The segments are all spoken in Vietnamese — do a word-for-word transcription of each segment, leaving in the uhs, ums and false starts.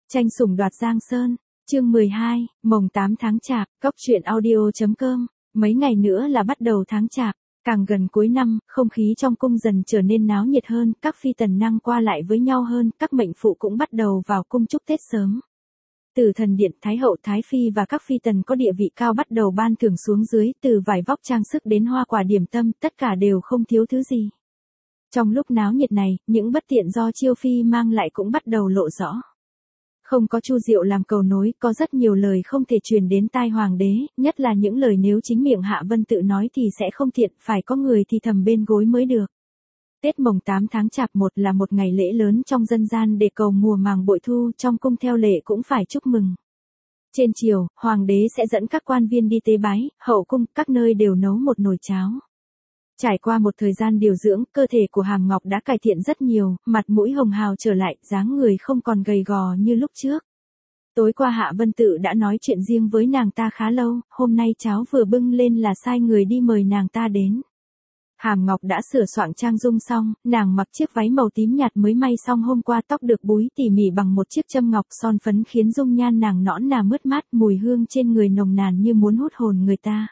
Tranh sủng đoạt Giang Sơn, chương mười hai, mồng tám tháng Chạp, Cốc truyện audio.com, mấy ngày nữa là bắt đầu tháng Chạp, càng gần cuối năm, không khí trong cung dần trở nên náo nhiệt hơn, các phi tần năng qua lại với nhau hơn, các mệnh phụ cũng bắt đầu vào cung chúc Tết sớm. Từ thần điện, Thái hậu, Thái phi và các phi tần có địa vị cao bắt đầu ban thưởng xuống dưới, từ vải vóc trang sức đến hoa quả điểm tâm, tất cả đều không thiếu thứ gì. Trong lúc náo nhiệt này, những bất tiện do Chiêu phi mang lại cũng bắt đầu lộ rõ. Không có Chu Diệu làm cầu nối, có rất nhiều lời không thể truyền đến tai hoàng đế, nhất là những lời nếu chính miệng Hạ Vân Tự nói thì sẽ không thiện, phải có người thì thầm bên gối mới được. Tết mồng tám tháng Chạp một là một ngày lễ lớn trong dân gian để cầu mùa màng bội thu, trong cung theo lệ cũng phải chúc mừng. Trên triều, hoàng đế sẽ dẫn các quan viên đi tế bái, hậu cung, các nơi đều nấu một nồi cháo. Trải qua một thời gian điều dưỡng, cơ thể của Hàm Ngọc đã cải thiện rất nhiều, mặt mũi hồng hào trở lại, dáng người không còn gầy gò như lúc trước. Tối qua Hạ Vân Tự đã nói chuyện riêng với nàng ta khá lâu, hôm nay cháo vừa bưng lên là sai người đi mời nàng ta đến. Hàm Ngọc đã sửa soạn trang dung xong, nàng mặc chiếc váy màu tím nhạt mới may xong hôm qua, tóc được búi tỉ mỉ bằng một chiếc châm ngọc, son phấn khiến dung nhan nàng nõn nà mướt mát, mùi hương trên người nồng nàn như muốn hút hồn người ta.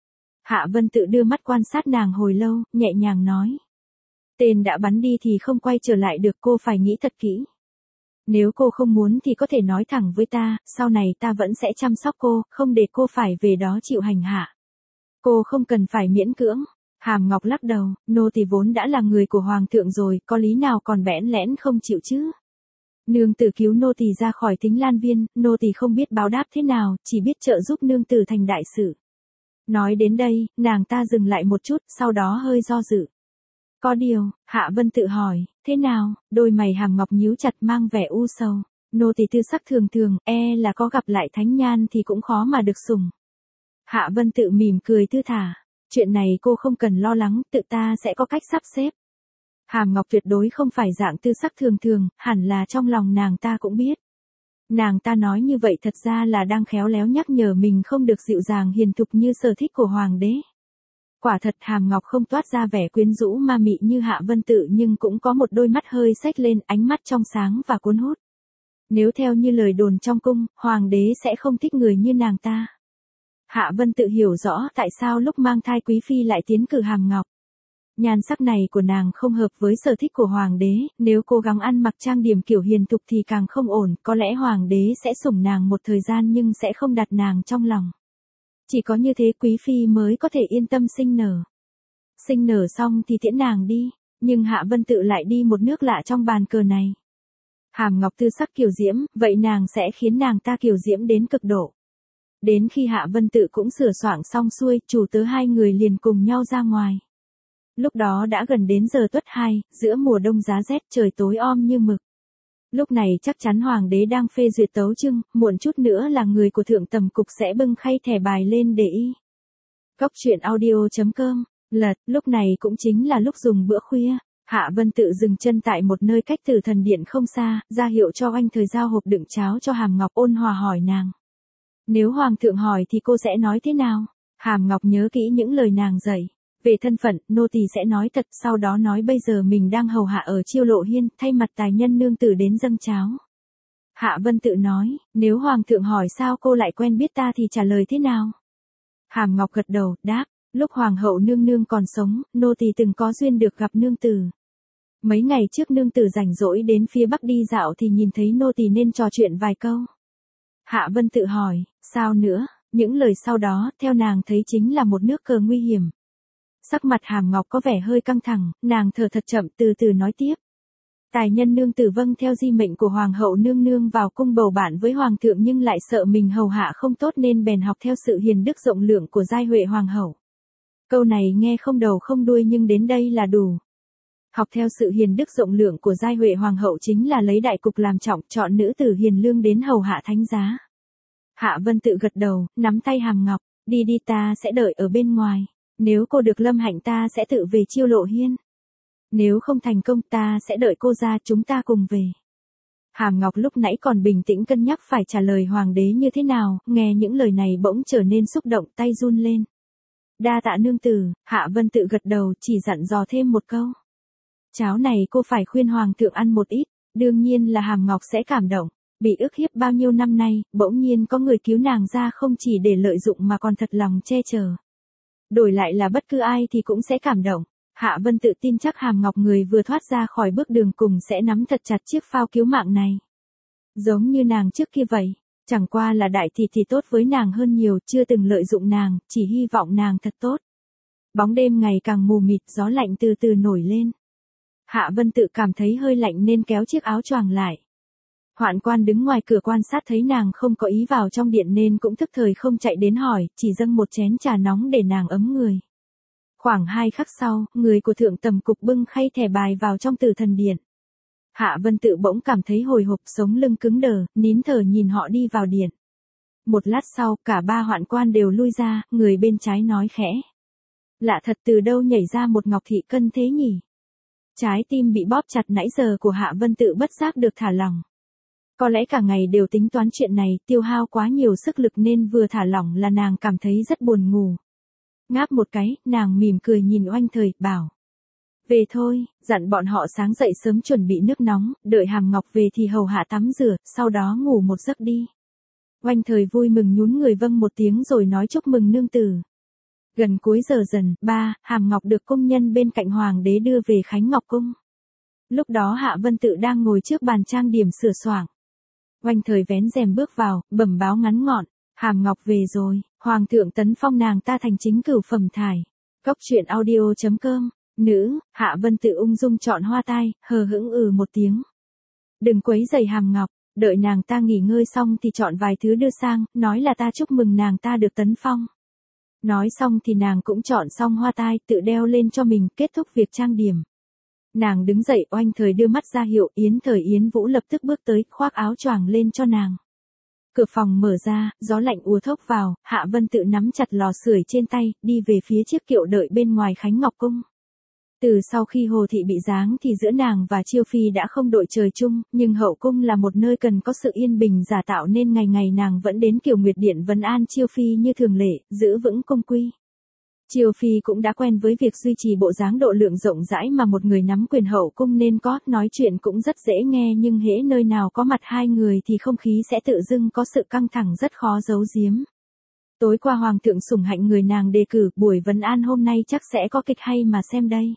Hạ Vân Tự đưa mắt quan sát nàng hồi lâu, nhẹ nhàng nói. Tên đã bắn đi thì không quay trở lại được, cô phải nghĩ thật kỹ. Nếu cô không muốn thì có thể nói thẳng với ta, sau này ta vẫn sẽ chăm sóc cô, không để cô phải về đó chịu hành hạ. Cô không cần phải miễn cưỡng. Hàm Ngọc lắc đầu, nô tỳ vốn đã là người của hoàng thượng rồi, có lý nào còn bẽn lẽn không chịu chứ. Nương tử cứu nô tỳ ra khỏi Thính Lan Viên, nô tỳ không biết báo đáp thế nào, chỉ biết trợ giúp nương tử thành đại sự. Nói đến đây, nàng ta dừng lại một chút, sau đó hơi do dự. Có điều, Hạ Vân Tự hỏi, thế nào, đôi mày Hàm Ngọc nhíu chặt mang vẻ u sầu. Nô tỳ tư sắc thường thường, e là có gặp lại thánh nhan thì cũng khó mà được sủng. Hạ Vân Tự mỉm cười thư thả. Chuyện này cô không cần lo lắng, tự ta sẽ có cách sắp xếp. Hàm Ngọc tuyệt đối không phải dạng tư sắc thường thường, hẳn là trong lòng nàng ta cũng biết. Nàng ta nói như vậy thật ra là đang khéo léo nhắc nhở mình không được dịu dàng hiền thục như sở thích của hoàng đế. Quả thật Hàm Ngọc không toát ra vẻ quyến rũ ma mị như Hạ Vân Tự, nhưng cũng có một đôi mắt hơi xếch lên, ánh mắt trong sáng và cuốn hút. Nếu theo như lời đồn trong cung, hoàng đế sẽ không thích người như nàng ta. Hạ Vân Tự hiểu rõ tại sao lúc mang thai Quý phi lại tiến cử Hàm Ngọc. Nhan sắc này của nàng không hợp với sở thích của hoàng đế, nếu cố gắng ăn mặc trang điểm kiểu hiền thục thì càng không ổn, có lẽ hoàng đế sẽ sủng nàng một thời gian nhưng sẽ không đặt nàng trong lòng. Chỉ có như thế Quý phi mới có thể yên tâm sinh nở. Sinh nở xong thì tiễn nàng đi, nhưng Hạ Vân Tự lại đi một nước lạ trong bàn cờ này. Hàm Ngọc tư sắc kiều diễm, vậy nàng sẽ khiến nàng ta kiều diễm đến cực độ. Đến khi Hạ Vân Tự cũng sửa soạn xong xuôi, chủ tớ hai người liền cùng nhau ra ngoài. Lúc đó đã gần đến giờ tuất hai, giữa mùa đông giá rét, trời tối om như mực. Lúc này chắc chắn hoàng đế đang phê duyệt tấu chương, muộn chút nữa là người của thượng tầm cục sẽ bưng khay thẻ bài lên để y. Cốc truyện audio.com, lật, lúc này cũng chính là lúc dùng bữa khuya. Hạ Vân Tự dừng chân tại một nơi cách Tử Thần Điện không xa, ra hiệu cho anh thời giao hộp đựng cháo cho Hàm Ngọc, ôn hòa hỏi nàng. Nếu hoàng thượng hỏi thì cô sẽ nói thế nào? Hàm Ngọc nhớ kỹ những lời nàng dạy. Về thân phận, nô tỳ sẽ nói thật, sau đó nói bây giờ mình đang hầu hạ ở Chiêu Lộ Hiên, thay mặt tài nhân nương tử đến dâng cháo. Hạ Vân Tự nói, nếu hoàng thượng hỏi sao cô lại quen biết ta thì trả lời thế nào? Hàm Ngọc gật đầu, đáp, lúc hoàng hậu nương nương còn sống, nô tỳ từng có duyên được gặp nương tử. Mấy ngày trước nương tử rảnh rỗi đến phía bắc đi dạo thì nhìn thấy nô tỳ nên trò chuyện vài câu. Hạ Vân Tự hỏi, sao nữa? Những lời sau đó, theo nàng thấy chính là một nước cờ nguy hiểm. Sắc mặt Hàm Ngọc có vẻ hơi căng thẳng, nàng thở thật chậm từ từ nói tiếp. Tài nhân nương tử vâng theo di mệnh của hoàng hậu nương nương vào cung bầu bạn với hoàng thượng nhưng lại sợ mình hầu hạ không tốt nên bèn học theo sự hiền đức rộng lượng của giai huệ hoàng hậu. Câu này nghe không đầu không đuôi nhưng đến đây là đủ. Học theo sự hiền đức rộng lượng của giai huệ hoàng hậu chính là lấy đại cục làm trọng, chọn nữ tử hiền lương đến hầu hạ thánh giá. Hạ Vân Tự gật đầu, nắm tay Hàm Ngọc, đi đi ta sẽ đợi ở bên ngoài. Nếu cô được lâm hạnh ta sẽ tự về Chiêu Lộ Hiên. Nếu không thành công ta sẽ đợi cô ra, chúng ta cùng về. Hàm Ngọc lúc nãy còn bình tĩnh cân nhắc phải trả lời hoàng đế như thế nào, nghe những lời này bỗng trở nên xúc động, tay run lên. Đa tạ nương tử, Hạ Vân Tự gật đầu, chỉ dặn dò thêm một câu. Cháo này cô phải khuyên hoàng thượng ăn một ít, đương nhiên là Hàm Ngọc sẽ cảm động. Bị ức hiếp bao nhiêu năm nay, bỗng nhiên có người cứu nàng ra không chỉ để lợi dụng mà còn thật lòng che chở. Đổi lại là bất cứ ai thì cũng sẽ cảm động. Hạ Vân tự tin chắc Hàm Ngọc người vừa thoát ra khỏi bước đường cùng sẽ nắm thật chặt chiếc phao cứu mạng này. Giống như nàng trước kia vậy, chẳng qua là đại thị thì tốt với nàng hơn nhiều, chưa từng lợi dụng nàng, chỉ hy vọng nàng thật tốt. Bóng đêm ngày càng mù mịt, gió lạnh từ từ nổi lên. Hạ Vân tự cảm thấy hơi lạnh nên kéo chiếc áo choàng lại. Hoạn quan đứng ngoài cửa quan sát thấy nàng không có ý vào trong điện nên cũng thức thời không chạy đến hỏi, chỉ dâng một chén trà nóng để nàng ấm người. Khoảng hai khắc sau, người của thượng tầm cục bưng khay thẻ bài vào trong Tử Thần Điện. Hạ Vân tự bỗng cảm thấy hồi hộp, sống lưng cứng đờ, nín thở nhìn họ đi vào điện. Một lát sau, cả ba hoạn quan đều lui ra, người bên trái nói khẽ. Lạ thật, từ đâu nhảy ra một Ngọc Thị Cân thế nhỉ? Trái tim bị bóp chặt nãy giờ của Hạ Vân tự bất giác được thả lỏng. Có lẽ cả ngày đều tính toán chuyện này, tiêu hao quá nhiều sức lực nên vừa thả lỏng là nàng cảm thấy rất buồn ngủ. Ngáp một cái, nàng mỉm cười nhìn Oanh Thời, bảo. Về thôi, dặn bọn họ sáng dậy sớm chuẩn bị nước nóng, đợi Hàm Ngọc về thì hầu hạ tắm rửa, sau đó ngủ một giấc đi. Oanh Thời vui mừng nhún người vâng một tiếng rồi nói chúc mừng nương tử. Gần cuối giờ dần, ba, Hàm Ngọc được công nhân bên cạnh hoàng đế đưa về Khánh Ngọc Cung. Lúc đó Hạ Vân tự đang ngồi trước bàn trang điểm sửa soạng. Oanh Thời vén rèm bước vào, bẩm báo ngắn gọn, Hàm Ngọc về rồi, hoàng thượng tấn phong nàng ta thành chính cửu phẩm thải. Cốc truyện audio chấm com, nữ, Hạ Vân tự ung dung chọn hoa tai, hờ hững ừ một tiếng. Đừng quấy rầy Hàm Ngọc, đợi nàng ta nghỉ ngơi xong thì chọn vài thứ đưa sang, nói là ta chúc mừng nàng ta được tấn phong. Nói xong thì nàng cũng chọn xong hoa tai, tự đeo lên cho mình, kết thúc việc trang điểm. Nàng đứng dậy, Oanh Thời đưa mắt ra hiệu, Yến Thời Yến Vũ lập tức bước tới, khoác áo choàng lên cho nàng. Cửa phòng mở ra, gió lạnh ùa thốc vào, Hạ Vân tự nắm chặt lò sưởi trên tay, đi về phía chiếc kiệu đợi bên ngoài Khánh Ngọc Cung. Từ sau khi Hồ Thị bị giáng thì giữa nàng và Chiêu Phi đã không đội trời chung, nhưng hậu cung là một nơi cần có sự yên bình giả tạo nên ngày ngày nàng vẫn đến Kiều Nguyệt Điện vấn an Chiêu Phi như thường lệ, giữ vững cung quy. Chiêu Phi cũng đã quen với việc duy trì bộ dáng độ lượng rộng rãi mà một người nắm quyền hậu cung nên có, nói chuyện cũng rất dễ nghe nhưng hễ nơi nào có mặt hai người thì không khí sẽ tự dưng có sự căng thẳng rất khó giấu giếm. Tối qua hoàng thượng sủng hạnh người nàng đề cử, buổi vấn an hôm nay chắc sẽ có kịch hay mà xem đây.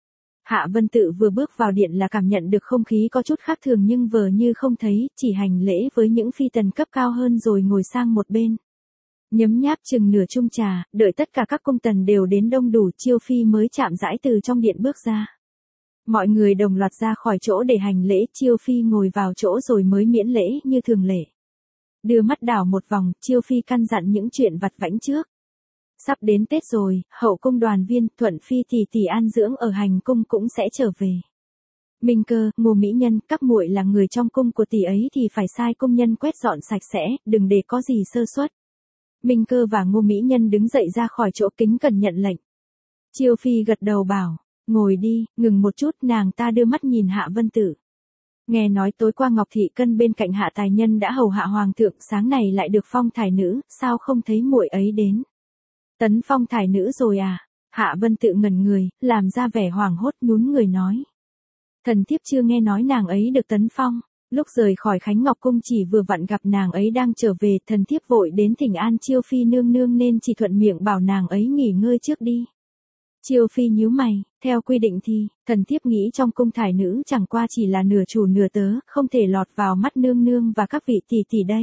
Hạ Vân tự vừa bước vào điện là cảm nhận được không khí có chút khác thường nhưng vờ như không thấy, chỉ hành lễ với những phi tần cấp cao hơn rồi ngồi sang một bên. Nhấm nháp chừng nửa chung trà, đợi tất cả các cung tần đều đến đông đủ, Chiêu Phi mới chạm rãi từ trong điện bước ra. Mọi người đồng loạt ra khỏi chỗ để hành lễ, Chiêu Phi ngồi vào chỗ rồi mới miễn lễ như thường lệ. Đưa mắt đảo một vòng, Chiêu Phi căn dặn những chuyện vặt vãnh trước. Sắp đến Tết rồi, hậu cung đoàn viên, Thuận Phi tỷ tỷ an dưỡng ở hành cung cũng sẽ trở về. Minh Cơ, Ngô Mỹ Nhân, các muội là người trong cung của tỷ ấy thì phải sai công nhân quét dọn sạch sẽ, đừng để có gì sơ suất. Minh Cơ và Ngô Mỹ Nhân đứng dậy ra khỏi chỗ kính cẩn nhận lệnh. Chiêu Phi gật đầu bảo, ngồi đi, ngừng một chút, nàng ta đưa mắt nhìn Hạ Vân Tử. Nghe nói tối qua Ngọc Thị Cân bên cạnh Hạ tài nhân đã hầu hạ hoàng thượng, sáng này lại được phong thải nữ, sao không thấy muội ấy đến? Tấn phong thải nữ rồi à? Hạ Vân tự ngẩn người, làm ra vẻ hoảng hốt, nhún người nói. Thần thiếp chưa nghe nói nàng ấy được tấn phong. Lúc rời khỏi Khánh Ngọc Cung chỉ vừa vặn gặp nàng ấy đang trở về, thần thiếp vội đến thỉnh an Chiêu Phi nương nương nên chỉ thuận miệng bảo nàng ấy nghỉ ngơi trước đi. Chiêu Phi nhíu mày, theo quy định thì, thần thiếp nghĩ trong cung thải nữ chẳng qua chỉ là nửa chủ nửa tớ, không thể lọt vào mắt nương nương và các vị tỷ tỷ đây.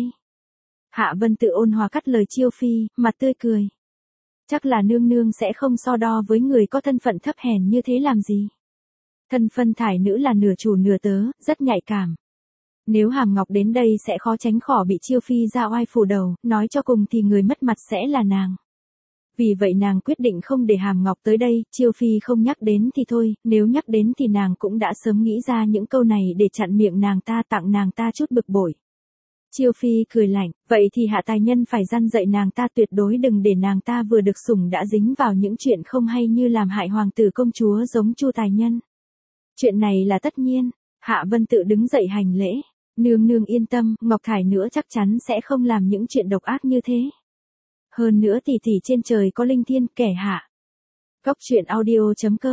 Hạ Vân tự ôn hòa cắt lời Chiêu Phi, mặt tươi cười. Chắc là nương nương sẽ không so đo với người có thân phận thấp hèn như thế làm gì. Thân phận thải nữ là nửa chủ nửa tớ, rất nhạy cảm. Nếu Hàm Ngọc đến đây sẽ khó tránh khỏi bị Chiêu Phi ra oai phủ đầu, nói cho cùng thì người mất mặt sẽ là nàng. Vì vậy nàng quyết định không để Hàm Ngọc tới đây, Chiêu Phi không nhắc đến thì thôi, nếu nhắc đến thì nàng cũng đã sớm nghĩ ra những câu này để chặn miệng nàng ta, tặng nàng ta chút bực bội. Chiêu Phi cười lạnh, vậy thì Hạ tài nhân phải răn dạy nàng ta tuyệt đối đừng để nàng ta vừa được sủng đã dính vào những chuyện không hay như làm hại hoàng tử công chúa giống Chu tài nhân. Chuyện này là tất nhiên. Hạ Vân tự đứng dậy hành lễ. Nương nương yên tâm, Ngọc Thải nữa chắc chắn sẽ không làm những chuyện độc ác như thế. Hơn nữa tỷ tỷ trên trời có linh thiên, kẻ hạ. Cốc truyện audio chấm com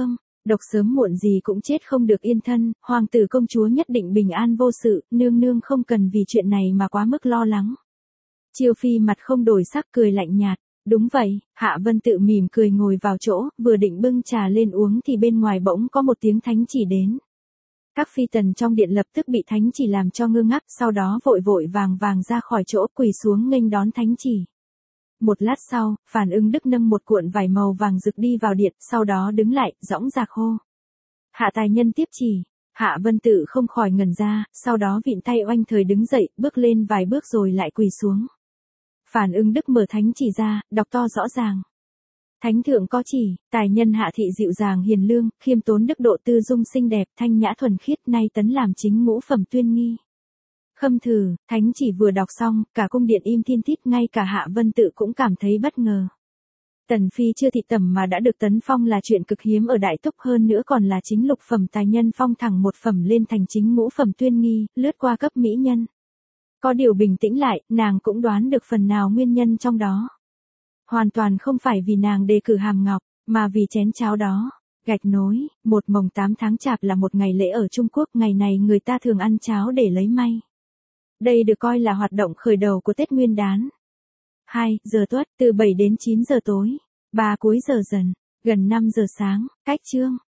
độc sớm muộn gì cũng chết không được yên thân, hoàng tử công chúa nhất định bình an vô sự, nương nương không cần vì chuyện này mà quá mức lo lắng. Chiêu Phi mặt không đổi sắc cười lạnh nhạt. Đúng vậy, Hạ Vân Tự mỉm cười ngồi vào chỗ, vừa định bưng trà lên uống thì bên ngoài bỗng có một tiếng thánh chỉ đến. Các phi tần trong điện lập tức bị thánh chỉ làm cho ngơ ngác, sau đó vội vội vàng vàng ra khỏi chỗ quỳ xuống nghênh đón thánh chỉ. Một lát sau, Phàn Ưng Đức nâng một cuộn vải màu vàng rực đi vào điện, sau đó đứng lại, dõng dạc hô. Hạ tài nhân tiếp chỉ. Hạ Vân Tự không khỏi ngẩn ra, sau đó vịn tay oanh thời đứng dậy, bước lên vài bước rồi lại quỳ xuống. Phàn Ưng Đức mở thánh chỉ ra, đọc to rõ ràng. Thánh thượng có chỉ, tài nhân Hạ thị dịu dàng hiền lương, khiêm tốn đức độ tư dung xinh đẹp, thanh nhã thuần khiết, nay tấn làm chính ngũ phẩm tuyên nghi. Khâm thử, thánh chỉ vừa đọc xong, cả cung điện im thiên thít, ngay cả Hạ Vân Tự cũng cảm thấy bất ngờ. Tần phi chưa thị tẩm mà đã được tấn phong là chuyện cực hiếm ở Đại Túc, hơn nữa còn là chính lục phẩm tài nhân phong thẳng một phẩm lên thành chính ngũ phẩm tuyên nghi, lướt qua cấp mỹ nhân. Có điều bình tĩnh lại, nàng cũng đoán được phần nào nguyên nhân trong đó. Hoàn toàn không phải vì nàng đề cử hàm ngọc, mà vì chén cháo đó. Gạch nối, một mồng tám tháng chạp là một ngày lễ ở Trung Quốc, ngày này người ta thường ăn cháo để lấy may. Đây được coi là hoạt động khởi đầu của Tết Nguyên đán. hai giờ tuất, từ bảy đến chín giờ tối. ba cuối giờ dần, gần năm giờ sáng, cách chương.